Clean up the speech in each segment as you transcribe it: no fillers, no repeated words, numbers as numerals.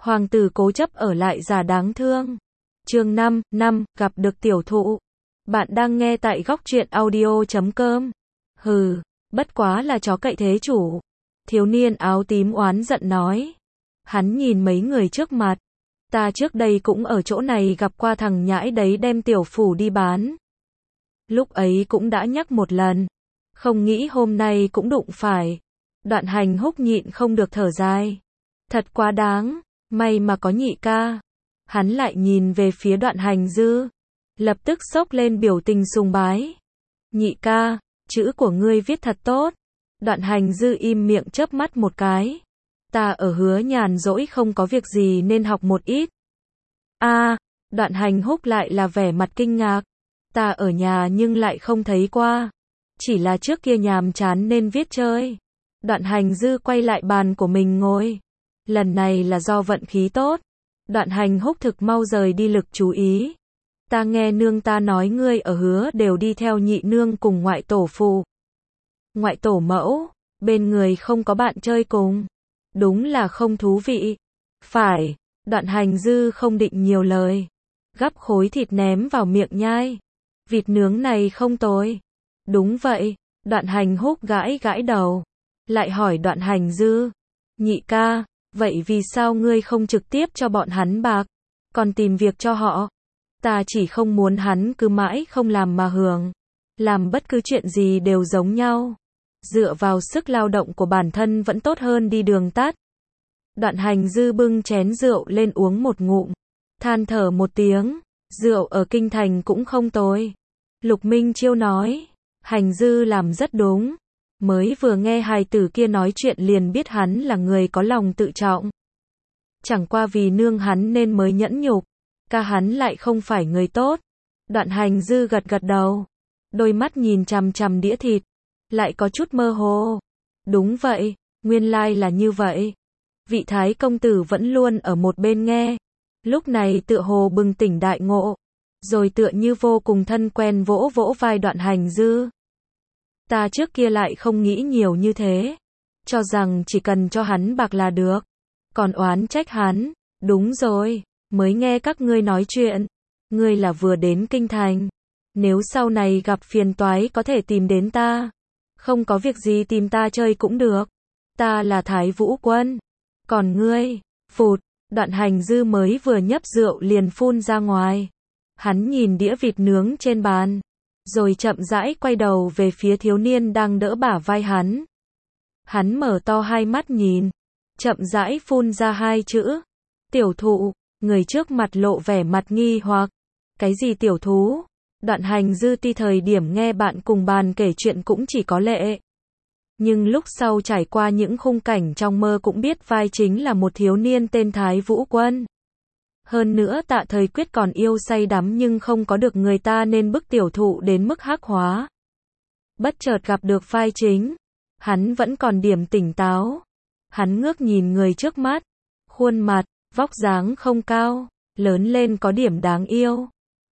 Hoàng tử cố chấp ở lại giả đáng thương. Chương 5, gặp được tiểu thụ. Bạn đang nghe tại góc truyện audio.com. Hừ, bất quá là chó cậy thế chủ. Thiếu niên áo tím oán giận nói. Hắn nhìn mấy người trước mặt. Ta trước đây cũng ở chỗ này gặp qua thằng nhãi đấy đem tiểu phủ đi bán. Lúc ấy cũng đã nhắc một lần. Không nghĩ hôm nay cũng đụng phải. Đoạn Hành Húc nhịn không được thở dài. Thật quá đáng, may mà có nhị ca. Hắn lại nhìn về phía Đoạn Hành Dư. Lập tức xốc lên biểu tình sùng bái. Nhị ca, chữ của ngươi viết thật tốt. Đoạn Hành Dư im miệng chớp mắt một cái. Ta ở Hứa nhàn rỗi không có việc gì nên học một ít. Đoạn Hành Húc lại là vẻ mặt kinh ngạc. Ta ở nhà nhưng lại không thấy qua. Chỉ là trước kia nhàm chán nên viết chơi. Đoạn Hành Dư quay lại bàn của mình ngồi. Lần này là do vận khí tốt. Đoạn Hành Húc thực mau rời đi lực chú ý. Ta nghe nương ta nói ngươi ở Hứa đều đi theo nhị nương cùng ngoại tổ phụ. Ngoại tổ mẫu, bên người không có bạn chơi cùng. Đúng là không thú vị. Phải, Đoạn Hành Dư không định nhiều lời. Gắp khối thịt ném vào miệng nhai. Vịt nướng này không tồi. Đúng vậy, Đoạn Hành Húc gãi gãi đầu. Lại hỏi Đoạn Hành Dư. Nhị ca, vậy vì sao ngươi không trực tiếp cho bọn hắn bạc, còn tìm việc cho họ? Ta chỉ không muốn hắn cứ mãi không làm mà hưởng. Làm bất cứ chuyện gì đều giống nhau. Dựa vào sức lao động của bản thân vẫn tốt hơn đi đường tắt. Đoạn Hành Dư bưng chén rượu lên uống một ngụm. Than thở một tiếng. Rượu ở kinh thành cũng không tồi. Lục Minh Chiêu nói. Hành Dư làm rất đúng. Mới vừa nghe hài tử kia nói chuyện liền biết hắn là người có lòng tự trọng. Chẳng qua vì nương hắn nên mới nhẫn nhục. Ca hắn lại không phải người tốt. Đoạn Hành Dư gật gật đầu. Đôi mắt nhìn chằm chằm đĩa thịt. Lại có chút mơ hồ. Đúng vậy, nguyên lai là như vậy. Vị thái công tử vẫn luôn ở một bên nghe. Lúc này tựa hồ bừng tỉnh đại ngộ. Rồi tựa như vô cùng thân quen vỗ vỗ vai Đoạn Hành Dư. Ta trước kia lại không nghĩ nhiều như thế. Cho rằng chỉ cần cho hắn bạc là được. Còn oán trách hắn. Đúng rồi, mới nghe các ngươi nói chuyện. Ngươi là vừa đến kinh thành. Nếu sau này gặp phiền toái có thể tìm đến ta. Không có việc gì tìm ta chơi cũng được. Ta là Thái Vũ Quân. Còn ngươi, phụt, Đoạn Hành Dư mới vừa nhấp rượu liền phun ra ngoài. Hắn nhìn đĩa vịt nướng trên bàn. Rồi chậm rãi quay đầu về phía thiếu niên đang đỡ bả vai hắn. Hắn mở to hai mắt nhìn. Chậm rãi phun ra hai chữ. Tiểu thụ, người trước mặt lộ vẻ mặt nghi hoặc. Cái gì tiểu thú? Đoạn Hành Dư ti thời điểm nghe bạn cùng bàn kể chuyện cũng chỉ có lệ. Nhưng lúc sau trải qua những khung cảnh trong mơ cũng biết vai chính là một thiếu niên tên Thái Vũ Quân. Hơn nữa Tạ Thời Quyết còn yêu say đắm nhưng không có được người ta nên bức tiểu thụ đến mức hắc hóa. Bất chợt gặp được vai chính. Hắn vẫn còn điểm tỉnh táo. Hắn ngước nhìn người trước mắt. Khuôn mặt, vóc dáng không cao, lớn lên có điểm đáng yêu.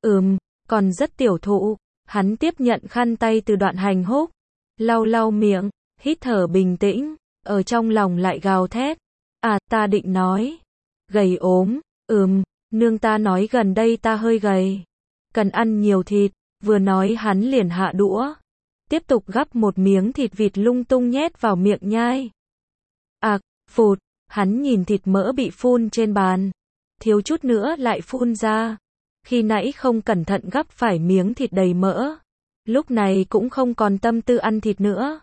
Còn rất tiểu thụ. Hắn tiếp nhận khăn tay từ Đoạn Hành Húc. Lau lau miệng, hít thở bình tĩnh. Ở trong lòng lại gào thét. Ta định nói. Gầy ốm. Nương ta nói gần đây ta hơi gầy. Cần ăn nhiều thịt. Vừa nói hắn liền hạ đũa. Tiếp tục gắp một miếng thịt vịt lung tung nhét vào miệng nhai. Phụt. Hắn nhìn thịt mỡ bị phun trên bàn. Thiếu chút nữa lại phun ra. Khi nãy không cẩn thận gắp phải miếng thịt đầy mỡ. Lúc này cũng không còn tâm tư ăn thịt nữa.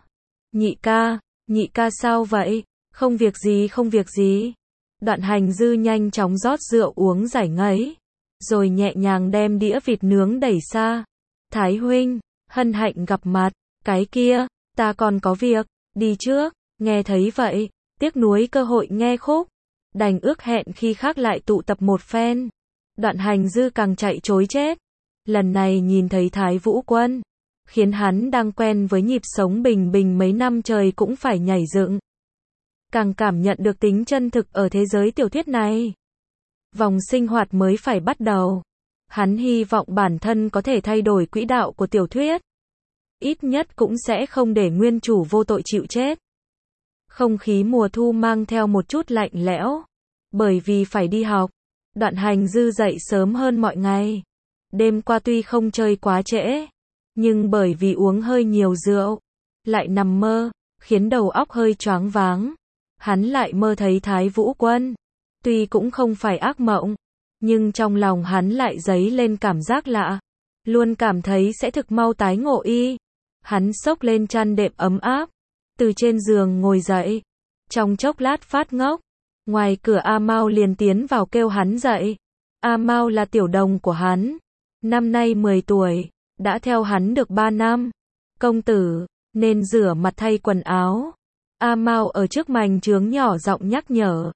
Nhị ca sao vậy? Không việc gì. Đoạn Hành Dư nhanh chóng rót rượu uống giải ngấy. Rồi nhẹ nhàng đem đĩa vịt nướng đẩy xa. Thái huynh, hân hạnh gặp mặt. Cái kia, ta còn có việc, đi trước. Nghe thấy vậy, tiếc nuối cơ hội nghe khúc. Đành ước hẹn khi khác lại tụ tập một phen. Đoạn Hành Dư càng chạy chối chết. Lần này nhìn thấy Thái Vũ Quân. Khiến hắn đang quen với nhịp sống bình bình mấy năm trời cũng phải nhảy dựng. Càng cảm nhận được tính chân thực ở thế giới tiểu thuyết này. Vòng sinh hoạt mới phải bắt đầu. Hắn hy vọng bản thân có thể thay đổi quỹ đạo của tiểu thuyết. Ít nhất cũng sẽ không để nguyên chủ vô tội chịu chết. Không khí mùa thu mang theo một chút lạnh lẽo. Bởi vì phải đi học, Đoạn Hành Dư dậy sớm hơn mọi ngày. Đêm qua tuy không chơi quá trễ, nhưng bởi vì uống hơi nhiều rượu, lại nằm mơ, khiến đầu óc hơi choáng váng. Hắn lại mơ thấy Thái Vũ Quân. Tuy cũng không phải ác mộng, nhưng trong lòng hắn lại dấy lên cảm giác lạ. Luôn cảm thấy sẽ thực mau tái ngộ y. Hắn xốc lên chăn đệm ấm áp, từ trên giường ngồi dậy. Trong chốc lát phát ngốc, ngoài cửa A Mao liền tiến vào kêu hắn dậy. A Mao là tiểu đồng của hắn, năm nay 10 tuổi, đã theo hắn được 3 năm. Công tử, nên rửa mặt thay quần áo. A Mao ở trước mành chướng nhỏ giọng nhắc nhở.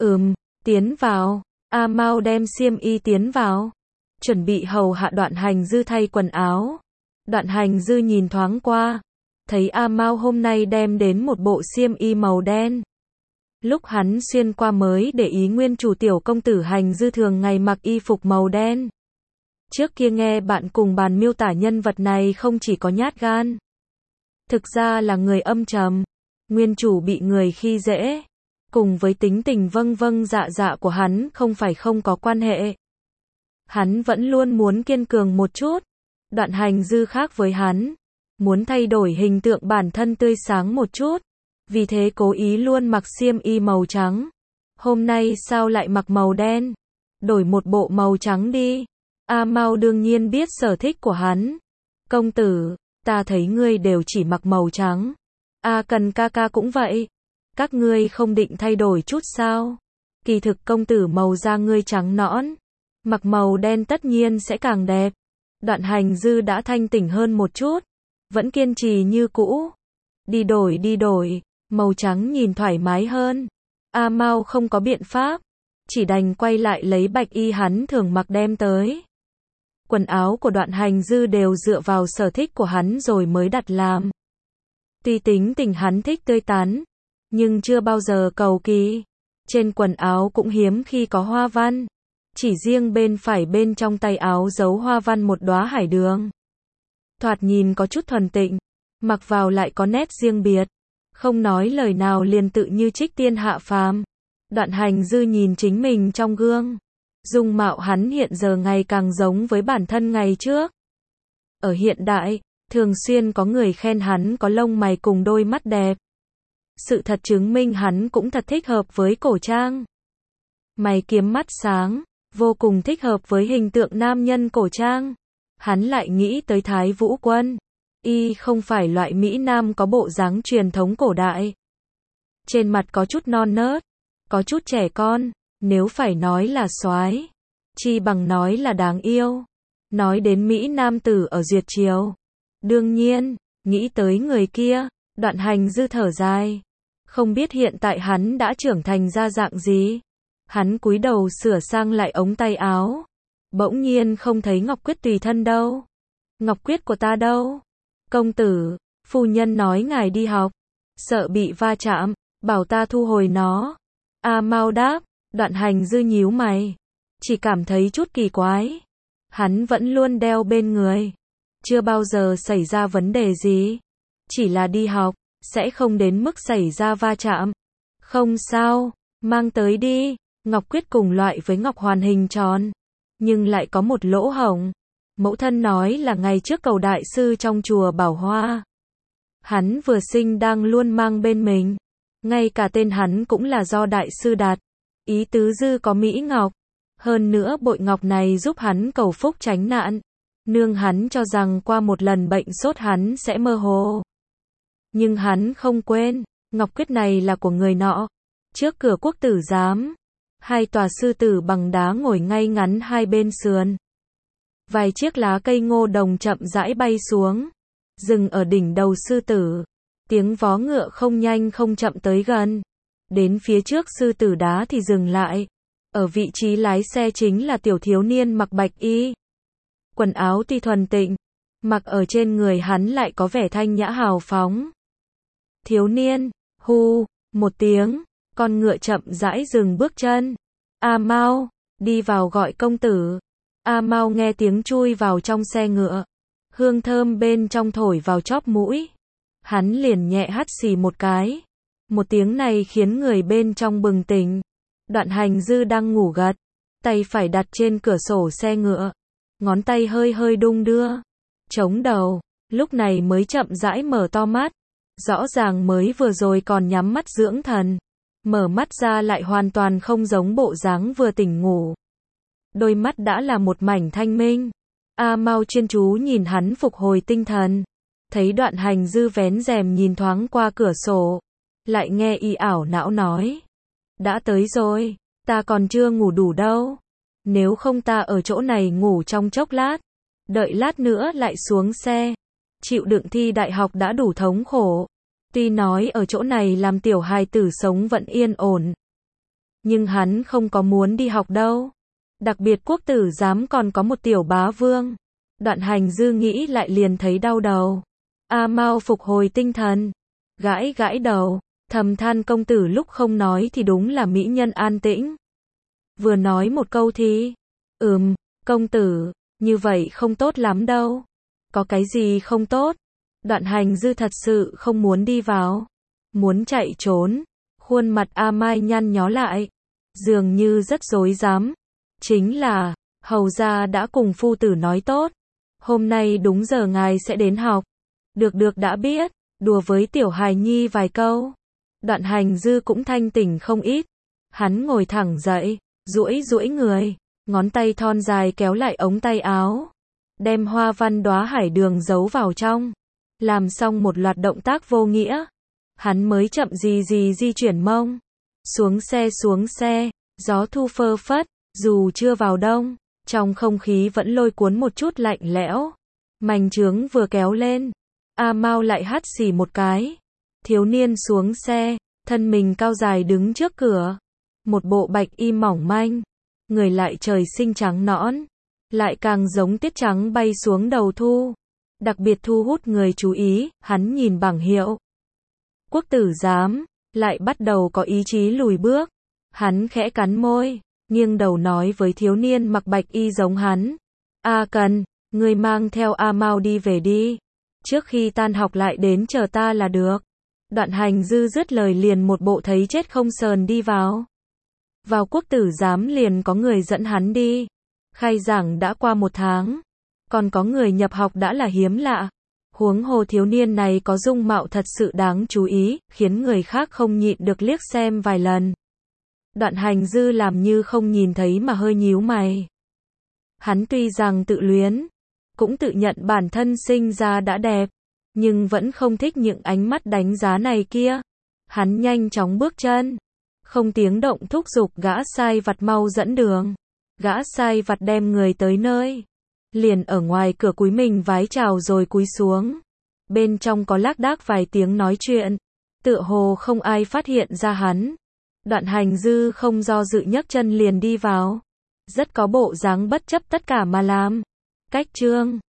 Tiến vào. A Mao đem xiêm y tiến vào, chuẩn bị hầu hạ Đoạn Hành Dư thay quần áo. Đoạn Hành Dư nhìn thoáng qua, thấy A Mao hôm nay đem đến một bộ xiêm y màu đen. Lúc hắn xuyên qua mới để ý nguyên chủ tiểu công tử Hành Dư thường ngày mặc y phục màu đen. Trước kia nghe bạn cùng bàn miêu tả nhân vật này không chỉ có nhát gan, thực ra là người âm trầm. Nguyên chủ bị người khi dễ, cùng với tính tình vâng vâng dạ dạ của hắn không phải không có quan hệ. Hắn vẫn luôn muốn kiên cường một chút. Đoạn Hành Dư khác với hắn, muốn thay đổi hình tượng bản thân tươi sáng một chút, vì thế cố ý luôn mặc xiêm y màu trắng. Hôm nay sao lại mặc màu đen? Đổi một bộ màu trắng đi. A Mao đương nhiên biết sở thích của hắn. Công tử, ta thấy ngươi đều chỉ mặc màu trắng. A Cần ca ca cũng vậy. Các ngươi không định thay đổi chút sao? Kỳ thực công tử màu da ngươi trắng nõn, mặc màu đen tất nhiên sẽ càng đẹp. Đoạn Hành Dư đã thanh tỉnh hơn một chút, vẫn kiên trì như cũ. Đi đổi, màu trắng nhìn thoải mái hơn. A Mao không có biện pháp, chỉ đành quay lại lấy bạch y hắn thường mặc đem tới. Quần áo của Đoạn Hành Dư đều dựa vào sở thích của hắn rồi mới đặt làm. Tuy tính tình hắn thích tươi tắn, nhưng chưa bao giờ cầu kỳ. Trên quần áo cũng hiếm khi có hoa văn. Chỉ riêng bên phải bên trong tay áo giấu hoa văn một đóa hải đường. Thoạt nhìn có chút thuần tịnh, mặc vào lại có nét riêng biệt. Không nói lời nào liền tự như trích tiên hạ phàm. Đoạn Hành Dư nhìn chính mình trong gương. Dung mạo hắn hiện giờ ngày càng giống với bản thân ngày trước. Ở hiện đại, thường xuyên có người khen hắn có lông mày cùng đôi mắt đẹp. Sự thật chứng minh hắn cũng thật thích hợp với cổ trang. Mày kiếm mắt sáng, vô cùng thích hợp với hình tượng nam nhân cổ trang. Hắn lại nghĩ tới Thái Vũ Quân. Y không phải loại Mỹ Nam có bộ dáng truyền thống cổ đại. Trên mặt có chút non nớt, có chút trẻ con, nếu phải nói là soái, chi bằng nói là đáng yêu. Nói đến Mỹ Nam tử ở Duyệt Triều, đương nhiên, nghĩ tới người kia, Đoạn Hành Dư thở dài. Không biết hiện tại hắn đã trưởng thành ra dạng gì. Hắn cúi đầu sửa sang lại ống tay áo. Bỗng nhiên không thấy ngọc quyết tùy thân đâu. Ngọc quyết của ta đâu? Công tử, phu nhân nói ngài đi học, sợ bị va chạm, bảo ta thu hồi nó. A Mao đáp. Đoạn Hành Dư nhíu mày, chỉ cảm thấy chút kỳ quái. Hắn vẫn luôn đeo bên người, chưa bao giờ xảy ra vấn đề gì. Chỉ là đi học, sẽ không đến mức xảy ra va chạm. Không sao, mang tới đi. Ngọc quyết cùng loại với ngọc hoàn hình tròn, nhưng lại có một lỗ hổng. Mẫu thân nói là ngày trước cầu đại sư trong chùa Bảo Hoa. Hắn vừa sinh đang luôn mang bên mình. Ngay cả tên hắn cũng là do đại sư đặt. Ý tứ dư có mỹ ngọc. Hơn nữa bội ngọc này giúp hắn cầu phúc tránh nạn. Nương hắn cho rằng qua một lần bệnh sốt hắn sẽ mơ hồ. Nhưng hắn không quên, ngọc quyết này là của người nọ. Trước cửa quốc tử giám, hai tòa sư tử bằng đá ngồi ngay ngắn hai bên sườn. Vài chiếc lá cây ngô đồng chậm rãi bay xuống, dừng ở đỉnh đầu sư tử. Tiếng vó ngựa không nhanh không chậm tới gần. Đến phía trước sư tử đá thì dừng lại. Ở vị trí lái xe chính là tiểu thiếu niên mặc bạch y. Quần áo tuy thuần tịnh, mặc ở trên người hắn lại có vẻ thanh nhã hào phóng. Thiếu niên, hu, một tiếng, con ngựa chậm rãi dừng bước chân. A Mao, đi vào gọi công tử. A Mao nghe tiếng chui vào trong xe ngựa. Hương thơm bên trong thổi vào chóp mũi. Hắn liền nhẹ hắt xì một cái. Một tiếng này khiến người bên trong bừng tỉnh. Đoạn Hành Dư đang ngủ gật, tay phải đặt trên cửa sổ xe ngựa, ngón tay hơi hơi đung đưa, chống đầu, lúc này mới chậm rãi mở to mắt. Rõ ràng mới vừa rồi còn nhắm mắt dưỡng thần, mở mắt ra lại hoàn toàn không giống bộ dáng vừa tỉnh ngủ. Đôi mắt đã là một mảnh thanh minh. A Mau chuyên chú nhìn hắn phục hồi tinh thần. Thấy Đoạn Hành Dư vén rèm nhìn thoáng qua cửa sổ, lại nghe y ảo não nói: đã tới rồi, ta còn chưa ngủ đủ đâu. Nếu không ta ở chỗ này ngủ trong chốc lát, đợi lát nữa lại xuống xe. Chịu đựng thi đại học đã đủ thống khổ. Tuy nói ở chỗ này làm tiểu hài tử sống vẫn yên ổn, nhưng hắn không có muốn đi học đâu. Đặc biệt quốc tử giám còn có một tiểu bá vương. Đoạn Hành Dư nghĩ lại liền thấy đau đầu. A Mau phục hồi tinh thần, gãi gãi đầu, thầm than công tử lúc không nói thì đúng là mỹ nhân an tĩnh. Vừa nói một câu thì, công tử, như vậy không tốt lắm đâu. Có cái gì không tốt? Đoạn Hành Dư thật sự không muốn đi vào, muốn chạy trốn. Khuôn mặt A Mai nhăn nhó lại, dường như rất rối rắm. Chính là, hầu gia đã cùng phu tử nói tốt, hôm nay đúng giờ ngài sẽ đến học. Được đã biết, đùa với tiểu hài nhi vài câu. Đoạn Hành Dư cũng thanh tỉnh không ít. Hắn ngồi thẳng dậy, duỗi người, ngón tay thon dài kéo lại ống tay áo, đem hoa văn đóa hải đường giấu vào trong. Làm xong một loạt động tác vô nghĩa, hắn mới chậm gì di chuyển mông. Xuống xe, gió thu phơ phất, dù chưa vào đông, trong không khí vẫn lôi cuốn một chút lạnh lẽo. Mành trướng vừa kéo lên, A Mau lại hắt xì một cái. Thiếu niên xuống xe, thân mình cao dài đứng trước cửa. Một bộ bạch y mỏng manh, người lại trời sinh trắng nõn, lại càng giống tiết trắng bay xuống đầu thu. Đặc biệt thu hút người chú ý, hắn nhìn bảng hiệu quốc tử giám, lại bắt đầu có ý chí lùi bước. Hắn khẽ cắn môi, nghiêng đầu nói với thiếu niên mặc bạch y giống hắn: A Cần, ngươi mang theo A Mau đi về đi. Trước khi tan học lại đến chờ ta là được. Đoạn Hành Dư dứt lời liền một bộ thấy chết không sờn đi vào. Vào quốc tử giám liền có người dẫn hắn đi. Khai giảng đã qua 1 tháng. Còn có người nhập học đã là hiếm lạ. Huống hồ thiếu niên này có dung mạo thật sự đáng chú ý, khiến người khác không nhịn được liếc xem vài lần. Đoạn Hành Dư làm như không nhìn thấy mà hơi nhíu mày. Hắn tuy rằng tự luyến, cũng tự nhận bản thân sinh ra đã đẹp, nhưng vẫn không thích những ánh mắt đánh giá này kia. Hắn nhanh chóng bước chân, không tiếng động thúc giục gã sai vặt mau dẫn đường. Gã sai vặt đem người tới nơi, liền ở ngoài cửa cúi mình vái chào rồi cúi xuống. Bên trong có lác đác vài tiếng nói chuyện, tựa hồ không ai phát hiện ra hắn. Đoạn Hành Dư không do dự nhấc chân liền đi vào, rất có bộ dáng bất chấp tất cả mà làm. Cách chương